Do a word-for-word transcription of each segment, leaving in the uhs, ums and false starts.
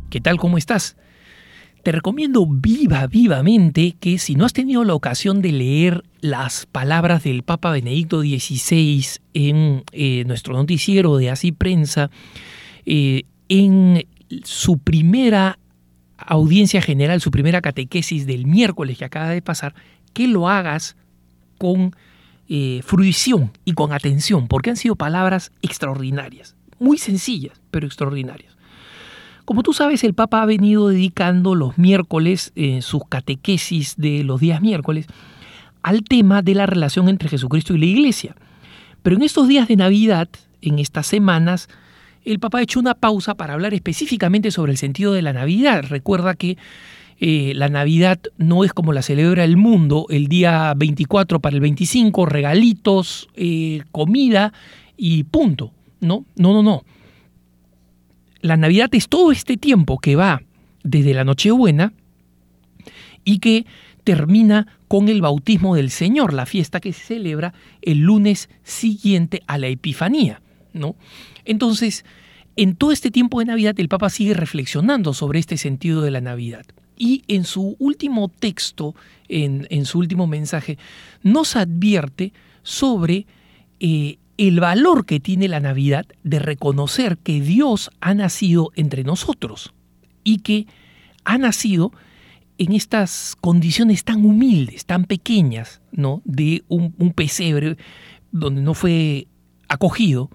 ¿Qué tal? ¿Cómo estás? Te recomiendo viva, vivamente que si no has tenido la ocasión de leer las palabras del Papa Benedicto dieciséis en eh, nuestro noticiero de Así Prensa, eh, en su primera audiencia general, su primera catequesis del miércoles que acaba de pasar, que lo hagas con eh, fruición y con atención, porque han sido palabras extraordinarias, muy sencillas, pero extraordinarias. Como tú sabes, el Papa ha venido dedicando los miércoles, eh, sus catequesis de los días miércoles, al tema de la relación entre Jesucristo y la Iglesia. Pero en estos días de Navidad, en estas semanas, el Papa ha hecho una pausa para hablar específicamente sobre el sentido de la Navidad. Recuerda que eh, la Navidad no es como la celebra el mundo, el día veinticuatro para el veinticinco, regalitos, eh, comida y punto. No, no, no, no. La Navidad es todo este tiempo que va desde la Nochebuena y que termina con el bautismo del Señor, la fiesta que se celebra el lunes siguiente a la Epifanía, ¿no? Entonces, en todo este tiempo de Navidad, el Papa sigue reflexionando sobre este sentido de la Navidad. Y en su último texto, en, en su último mensaje, nos advierte sobre eh, el valor que tiene la Navidad de reconocer que Dios ha nacido entre nosotros y que ha nacido en estas condiciones tan humildes, tan pequeñas, ¿no? De un, un pesebre donde no fue acogido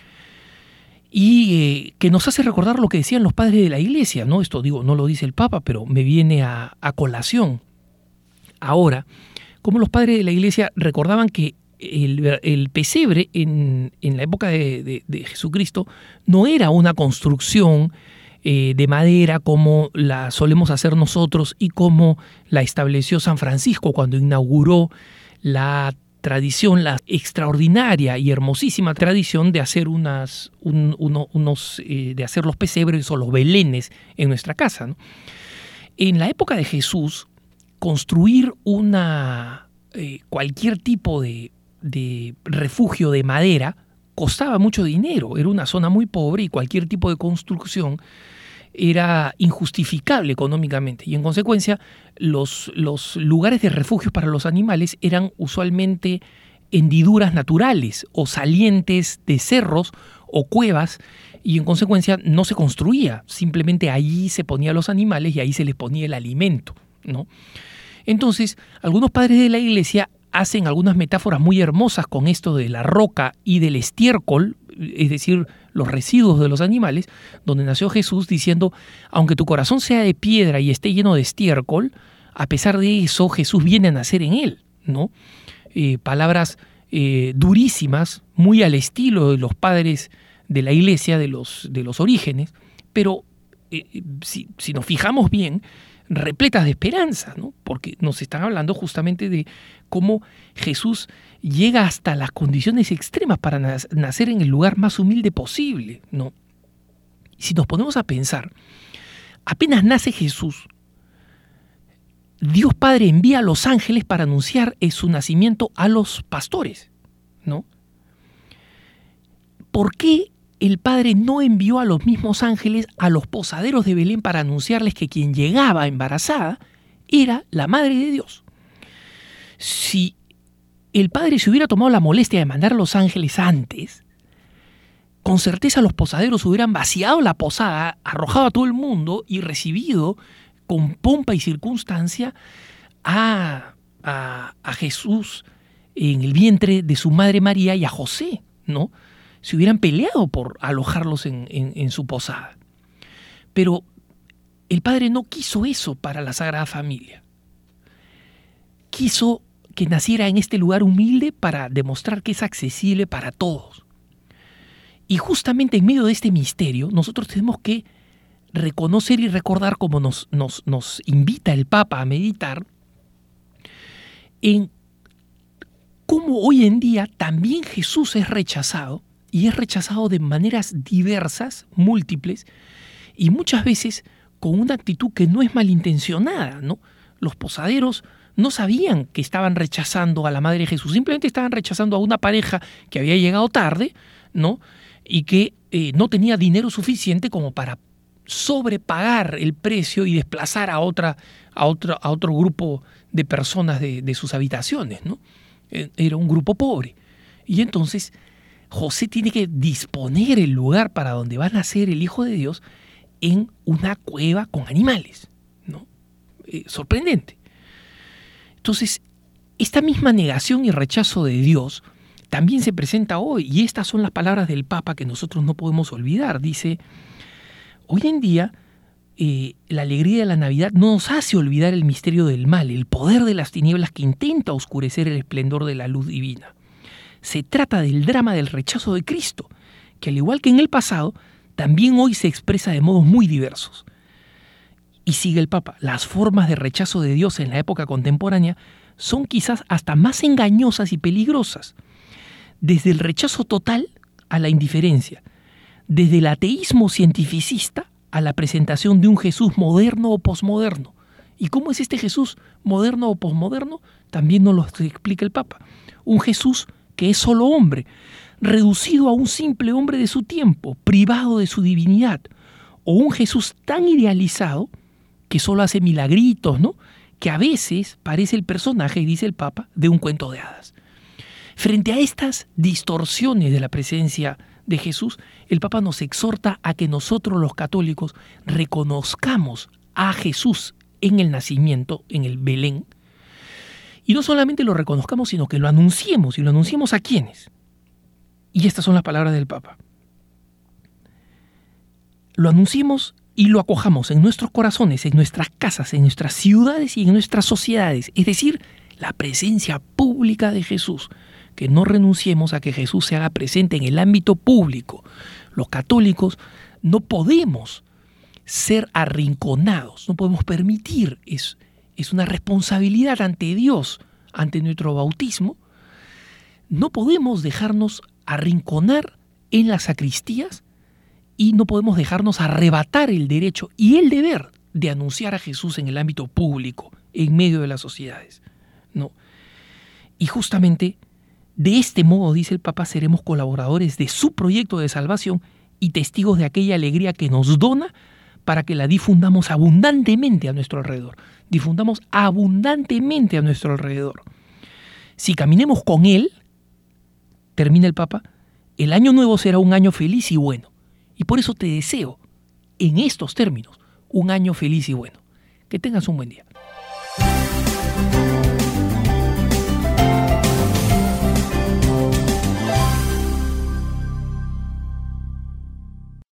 y eh, que nos hace recordar lo que decían los padres de la Iglesia, ¿no? Esto digo, no lo dice el Papa, pero me viene a, a colación ahora, como los padres de la Iglesia recordaban que El, el pesebre en, en la época de, de, de Jesucristo no era una construcción eh, de madera como la solemos hacer nosotros y como la estableció San Francisco cuando inauguró la tradición, la extraordinaria y hermosísima tradición de hacer unas, un, uno, unos, eh, de hacer los pesebres o los belenes en nuestra casa, ¿no? En la época de Jesús, construir una eh, cualquier tipo de de refugio de madera costaba mucho dinero, era una zona muy pobre y cualquier tipo de construcción era injustificable económicamente y en consecuencia los, los lugares de refugio para los animales eran usualmente hendiduras naturales o salientes de cerros o cuevas y en consecuencia no se construía, simplemente allí se ponían los animales y ahí se les ponía el alimento, ¿no? Entonces, algunos padres de la Iglesia hacen algunas metáforas muy hermosas con esto de la roca y del estiércol, es decir, los residuos de los animales, donde nació Jesús diciendo, aunque tu corazón sea de piedra y esté lleno de estiércol, a pesar de eso Jesús viene a nacer en él, ¿no? Eh, palabras eh, durísimas, muy al estilo de los padres de la Iglesia, de los, de los orígenes, pero eh, si, si nos fijamos bien, repletas de esperanza, ¿no? Porque nos están hablando justamente de cómo Jesús llega hasta las condiciones extremas para nacer en el lugar más humilde posible, ¿no? Si nos ponemos a pensar, apenas nace Jesús, Dios Padre envía a los ángeles para anunciar su nacimiento a los pastores, ¿no? ¿Por qué el Padre no envió a los mismos ángeles a los posaderos de Belén para anunciarles que quien llegaba embarazada era la Madre de Dios? Si el Padre se hubiera tomado la molestia de mandar a los ángeles antes, con certeza los posaderos hubieran vaciado la posada, arrojado a todo el mundo y recibido con pompa y circunstancia a, a, a Jesús en el vientre de su madre María y a José, ¿no? Se hubieran peleado por alojarlos en, en, en su posada. Pero el Padre no quiso eso para la Sagrada Familia. Quiso que naciera en este lugar humilde para demostrar que es accesible para todos. Y justamente en medio de este misterio, nosotros tenemos que reconocer y recordar, como nos, nos, nos invita el Papa a meditar, en cómo hoy en día también Jesús es rechazado, y es rechazado de maneras diversas, múltiples, y muchas veces con una actitud que no es malintencionada, ¿no? Los posaderos no sabían que estaban rechazando a la Madre de Jesús, simplemente estaban rechazando a una pareja que había llegado tarde, ¿no? Y que eh, no tenía dinero suficiente como para sobrepagar el precio y desplazar a, otra, a, otra, a otro grupo de personas de, de sus habitaciones, ¿no? Era un grupo pobre. Y entonces José tiene que disponer el lugar para donde va a nacer el Hijo de Dios en una cueva con animales, ¿no? Eh, sorprendente. Entonces, esta misma negación y rechazo de Dios también se presenta hoy, y estas son las palabras del Papa que nosotros no podemos olvidar. Dice, hoy en día eh, la alegría de la Navidad no nos hace olvidar el misterio del mal, el poder de las tinieblas que intenta oscurecer el esplendor de la luz divina. Se trata del drama del rechazo de Cristo, que al igual que en el pasado, también hoy se expresa de modos muy diversos. Y sigue el Papa, las formas de rechazo de Dios en la época contemporánea son quizás hasta más engañosas y peligrosas. Desde el rechazo total a la indiferencia, desde el ateísmo cientificista a la presentación de un Jesús moderno o posmoderno. ¿Y cómo es este Jesús moderno o posmoderno? También nos lo explica el Papa. Un Jesús que es solo hombre, reducido a un simple hombre de su tiempo, privado de su divinidad. O un Jesús tan idealizado que solo hace milagritos, ¿no? Que a veces parece el personaje, dice el Papa, de un cuento de hadas. Frente a estas distorsiones de la presencia de Jesús, el Papa nos exhorta a que nosotros los católicos reconozcamos a Jesús en el nacimiento, en el Belén, y no solamente lo reconozcamos, sino que lo anunciemos. ¿Y lo anunciemos a quiénes? Y estas son las palabras del Papa. Lo anunciemos y lo acojamos en nuestros corazones, en nuestras casas, en nuestras ciudades y en nuestras sociedades. Es decir, la presencia pública de Jesús. Que no renunciemos a que Jesús se haga presente en el ámbito público. Los católicos no podemos ser arrinconados, no podemos permitir, es, es una responsabilidad ante Dios, ante nuestro bautismo. No podemos dejarnos arrinconar en las sacristías y no podemos dejarnos arrebatar el derecho y el deber de anunciar a Jesús en el ámbito público, en medio de las sociedades, ¿no? Y justamente de este modo, dice el Papa, seremos colaboradores de su proyecto de salvación y testigos de aquella alegría que nos dona para que la difundamos abundantemente a nuestro alrededor. Difundamos abundantemente a nuestro alrededor. Si caminemos con Él, termina el Papa, el año nuevo será un año feliz y bueno. Y por eso te deseo, en estos términos, un año feliz y bueno. Que tengas un buen día.